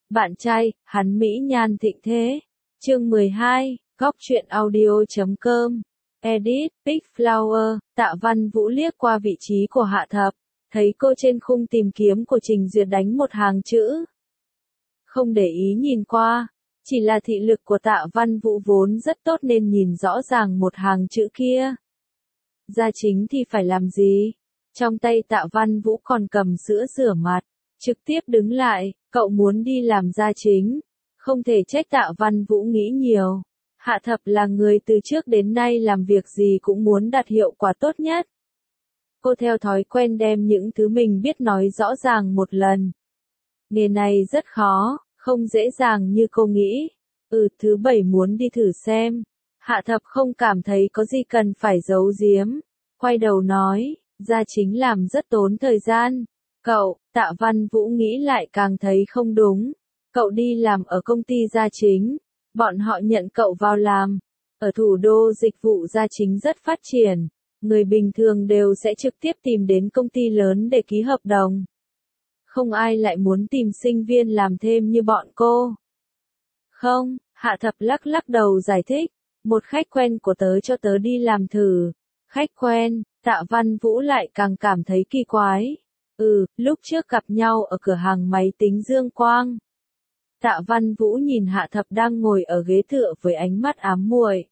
Bạn trai, hắn mỹ nhan thịnh thế. Chương 12, góc truyện audio.com. Edit, Pick Flower, Tạ Văn Vũ liếc qua vị trí của Hạ Thập, thấy cô trên khung tìm kiếm của Trình Duyệt đánh một hàng chữ. Không để ý nhìn qua, chỉ là thị lực của Tạ Văn Vũ vốn rất tốt nên nhìn rõ ràng một hàng chữ kia. Gia Chính thì phải làm gì? Trong tay Tạ Văn Vũ còn cầm sữa rửa mặt, trực tiếp đứng lại, cậu muốn đi làm gia chính. Không thể trách Tạ Văn Vũ nghĩ nhiều. Hạ Thập là người từ trước đến nay làm việc gì cũng muốn đạt hiệu quả tốt nhất. Cô theo thói quen đem những thứ mình biết nói rõ ràng một lần. Nghề này rất khó, không dễ dàng như cô nghĩ. Thứ bảy muốn đi thử xem. Hạ Thập không cảm thấy có gì cần phải giấu giếm. Quay đầu nói, gia chính làm rất tốn thời gian. Cậu, Tạ Văn Vũ nghĩ lại càng thấy không đúng. Cậu đi làm ở công ty gia chính. Bọn họ nhận cậu vào làm. Ở thủ đô dịch vụ gia chính rất phát triển. Người bình thường đều sẽ trực tiếp tìm đến công ty lớn để ký hợp đồng. Không ai lại muốn tìm sinh viên làm thêm như bọn cô. Không, Hạ Thập lắc đầu giải thích. Một khách quen của tớ cho tớ đi làm thử. Khách quen, Tạ Văn Vũ lại càng cảm thấy kỳ quái. Lúc trước gặp nhau ở cửa hàng máy tính Dương Quang. Tạ Văn Vũ nhìn Hạ Thập đang ngồi ở ghế tựa với ánh mắt ám muội.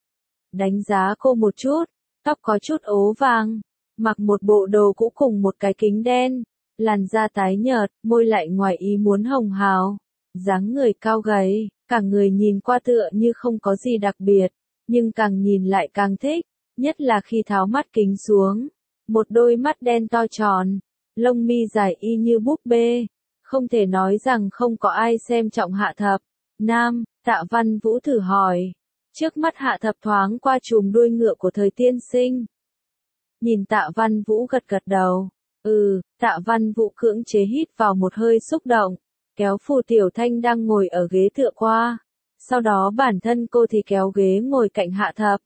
Đánh giá cô một chút, tóc có chút ố vàng, mặc một bộ đồ cũ cùng một cái kính đen, làn da tái nhợt, môi lại ngoài ý muốn hồng hào, dáng người cao gầy, cả người nhìn qua tựa như không có gì đặc biệt, nhưng càng nhìn lại càng thích, nhất là khi tháo mắt kính xuống, một đôi mắt đen to tròn, lông mi dài y như búp bê. Không thể nói rằng không có ai xem trọng Hạ Thập. Nam, Tạ Văn Vũ thử hỏi. Trước mắt Hạ Thập thoáng qua chùm đuôi ngựa của thời tiên sinh. Nhìn Tạ Văn Vũ gật đầu. Tạ Văn Vũ cưỡng chế hít vào một hơi xúc động. Kéo Phù Tiểu Thanh đang ngồi ở ghế tựa qua. Sau đó bản thân cô thì kéo ghế ngồi cạnh Hạ Thập.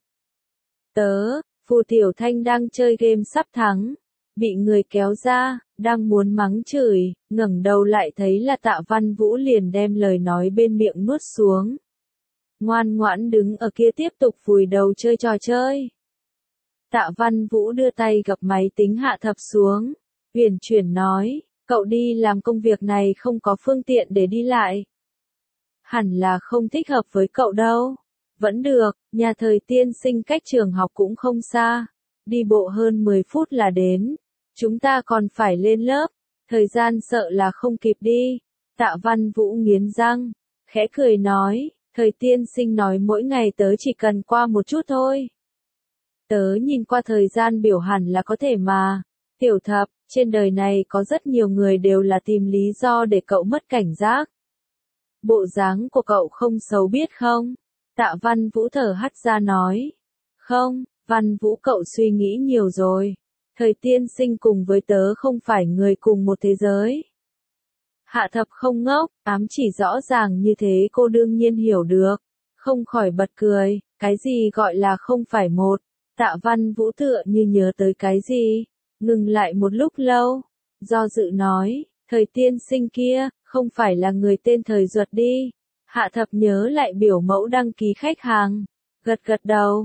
Phù Tiểu Thanh đang chơi game sắp thắng. Bị người kéo ra, đang muốn mắng chửi, ngẩng đầu lại thấy là Tạ Văn Vũ liền đem lời nói bên miệng nuốt xuống. Ngoan ngoãn đứng ở kia tiếp tục vùi đầu chơi trò chơi. Tạ Văn Vũ đưa tay gập máy tính Hạ Thập xuống, huyền chuyển nói, cậu đi làm công việc này không có phương tiện để đi lại. Hẳn là không thích hợp với cậu đâu. Vẫn được, nhà thời tiên sinh cách trường học cũng không xa. Đi bộ hơn 10 phút là đến. Chúng ta còn phải lên lớp. Thời gian sợ là không kịp đi. Tạ Văn Vũ nghiến răng. Khẽ cười nói. Thời tiên sinh nói mỗi ngày tớ chỉ cần qua một chút thôi. Tớ nhìn qua thời gian biểu hẳn là có thể mà. Tiểu Thập, trên đời này có rất nhiều người đều là tìm lý do để cậu mất cảnh giác. Bộ dáng của cậu không xấu biết không? Tạ Văn Vũ thở hắt ra nói. Không, Văn Vũ cậu suy nghĩ nhiều rồi. Thời tiên sinh cùng với tớ không phải người cùng một thế giới. Hạ Thập không ngốc, ám chỉ rõ ràng như thế cô đương nhiên hiểu được. Không khỏi bật cười, cái gì gọi là không phải một. Tạ Văn Vũ tựa như nhớ tới cái gì. Ngừng lại một lúc lâu. Do dự nói, thời tiên sinh kia, không phải là người tên Thời Duật đi. Hạ Thập nhớ lại biểu mẫu đăng ký khách hàng. Gật đầu.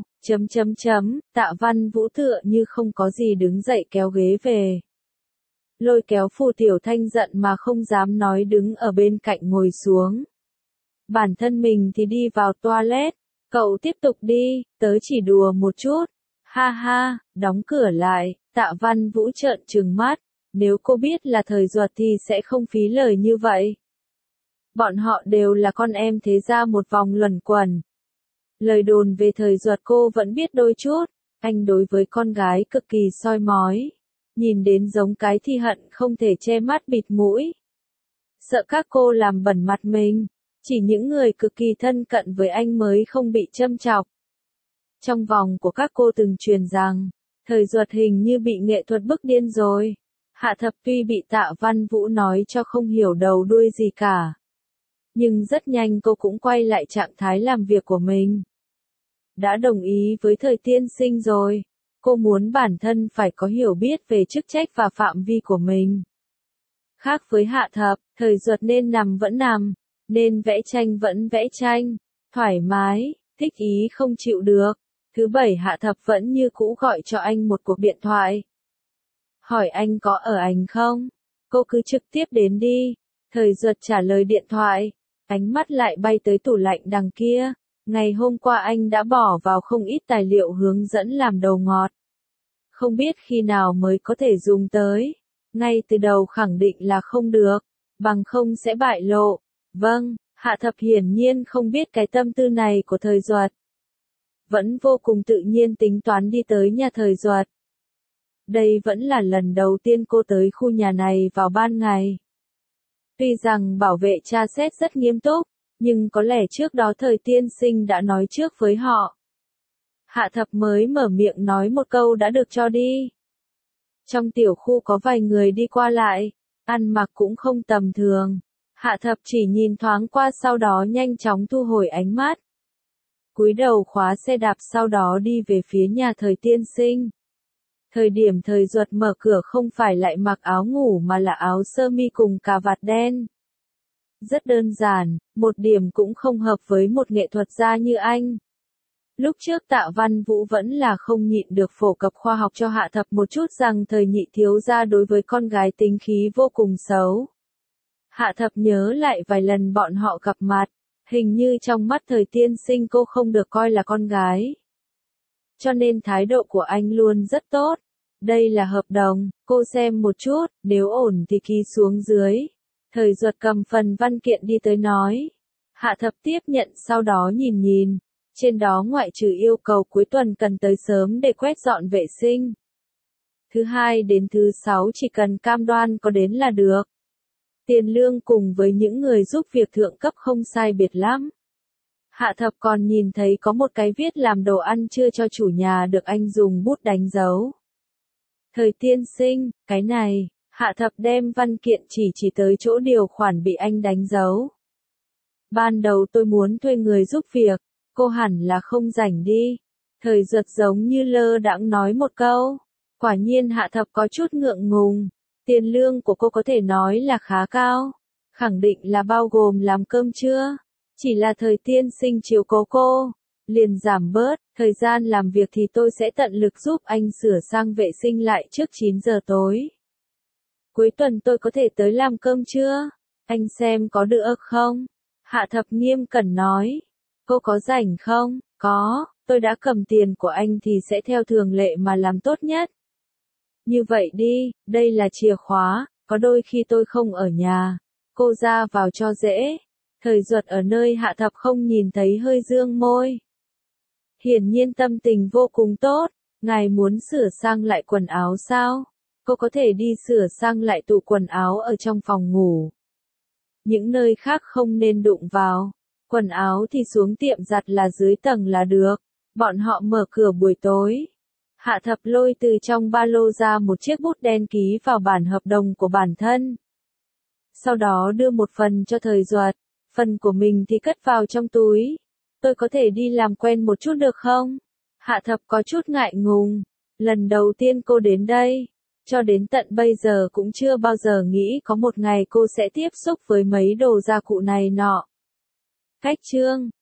Tạ Văn Vũ tựa như không có gì đứng dậy kéo ghế về. Lôi kéo Phù Tiểu Thanh giận mà không dám nói đứng ở bên cạnh ngồi xuống. Bản thân mình thì đi vào toilet. Cậu tiếp tục đi, tớ chỉ đùa một chút. Ha ha, đóng cửa lại, Tạ Văn Vũ trợn trừng mắt. Nếu cô biết là Thời Duật thì sẽ không phí lời như vậy. Bọn họ đều là con em thế ra một vòng luẩn quẩn. Lời đồn về Thời Duật cô vẫn biết đôi chút, anh đối với con gái cực kỳ soi mói. Nhìn đến giống cái thì hận không thể che mắt bịt mũi. Sợ các cô làm bẩn mặt mình, chỉ những người cực kỳ thân cận với anh mới không bị châm chọc. Trong vòng của các cô từng truyền rằng, Thời Duật hình như bị nghệ thuật bức điên rồi. Hạ Thập tuy bị Tạ Văn Vũ nói cho không hiểu đầu đuôi gì cả. Nhưng rất nhanh cô cũng quay lại trạng thái làm việc của mình. Đã đồng ý với thời tiên sinh rồi. Cô muốn bản thân phải có hiểu biết về chức trách và phạm vi của mình. Khác với Hạ Thập, Thời Duật nên nằm vẫn nằm, nên vẽ tranh vẫn vẽ tranh, thoải mái, thích ý không chịu được. Thứ bảy Hạ Thập vẫn như cũ gọi cho anh một cuộc điện thoại. Hỏi anh có ở ảnh không? Cô cứ trực tiếp đến đi. Thời Duật trả lời điện thoại, ánh mắt lại bay tới tủ lạnh đằng kia. Ngày hôm qua anh đã bỏ vào không ít tài liệu hướng dẫn làm đồ ngọt. Không biết khi nào mới có thể dùng tới. Ngay từ đầu khẳng định là không được, bằng không sẽ bại lộ. Vâng, Hạ Thập hiển nhiên không biết cái tâm tư này của Thời Duật. Vẫn vô cùng tự nhiên tính toán đi tới nhà Thời Duật. Đây vẫn là lần đầu tiên cô tới khu nhà này vào ban ngày. Tuy rằng bảo vệ tra xét rất nghiêm túc, nhưng có lẽ trước đó Thời tiên sinh đã nói trước với họ. Hạ Thập mới mở miệng nói một câu đã được cho đi. Trong tiểu khu có vài người đi qua lại, ăn mặc cũng không tầm thường. Hạ Thập chỉ nhìn thoáng qua sau đó nhanh chóng thu hồi ánh mắt. Cúi đầu khóa xe đạp sau đó đi về phía nhà Thời tiên sinh. Thời điểm Thời Duật mở cửa không phải lại mặc áo ngủ mà là áo sơ mi cùng cà vạt đen. Rất đơn giản, một điểm cũng không hợp với một nghệ thuật gia như anh. Lúc trước Tạ Văn Vũ vẫn là không nhịn được phổ cập khoa học cho Hạ Thập một chút rằng Thời nhị thiếu gia đối với con gái tính khí vô cùng xấu. Hạ Thập nhớ lại vài lần bọn họ gặp mặt, hình như trong mắt Thời tiên sinh cô không được coi là con gái. Cho nên thái độ của anh luôn rất tốt. Đây là hợp đồng, cô xem một chút, nếu ổn thì ký xuống dưới. Thời Duật cầm phần văn kiện đi tới nói. Hạ Thập tiếp nhận sau đó nhìn. Trên đó ngoại trừ yêu cầu cuối tuần cần tới sớm để quét dọn vệ sinh. Thứ hai đến thứ sáu chỉ cần cam đoan có đến là được. Tiền lương cùng với những người giúp việc thượng cấp không sai biệt lắm. Hạ Thập còn nhìn thấy có một cái viết làm đồ ăn trưa cho chủ nhà được anh dùng bút đánh dấu. Thời tiên sinh, cái này, Hạ Thập đem văn kiện chỉ tới chỗ điều khoản bị anh đánh dấu. Ban đầu tôi muốn thuê người giúp việc, cô hẳn là không rảnh đi. Thời Duật giống như lơ đãng nói một câu. Quả nhiên Hạ Thập có chút ngượng ngùng. Tiền lương của cô có thể nói là khá cao. Khẳng định là bao gồm làm cơm trưa. Chỉ là Thời tiên sinh chiếu cố cô. Liền giảm bớt, thời gian làm việc thì tôi sẽ tận lực giúp anh sửa sang vệ sinh lại trước 9 giờ tối. Cuối tuần tôi có thể tới làm cơm trưa. Anh xem có được không? Hạ Thập nghiêm cẩn nói. Cô có rảnh không? Có, tôi đã cầm tiền của anh thì sẽ theo thường lệ mà làm tốt nhất. Như vậy đi, đây là chìa khóa, có đôi khi tôi không ở nhà. Cô ra vào cho dễ. Thời Duật ở nơi Hạ Thập không nhìn thấy hơi dương môi. Hiển nhiên tâm tình vô cùng tốt. Ngài muốn sửa sang lại quần áo sao? Cô có thể đi sửa sang lại tủ quần áo ở trong phòng ngủ. Những nơi khác không nên đụng vào. Quần áo thì xuống tiệm giặt là dưới tầng là được. Bọn họ mở cửa buổi tối. Hạ Thập lôi từ trong ba lô ra một chiếc bút đen ký vào bản hợp đồng của bản thân. Sau đó đưa một phần cho Thời Duật. Phần của mình thì cất vào trong túi. Tôi có thể đi làm quen một chút được không? Hạ Thập có chút ngại ngùng. Lần đầu tiên cô đến đây. Cho đến tận bây giờ cũng chưa bao giờ nghĩ có một ngày cô sẽ tiếp xúc với mấy đồ gia cụ này nọ. Cách chương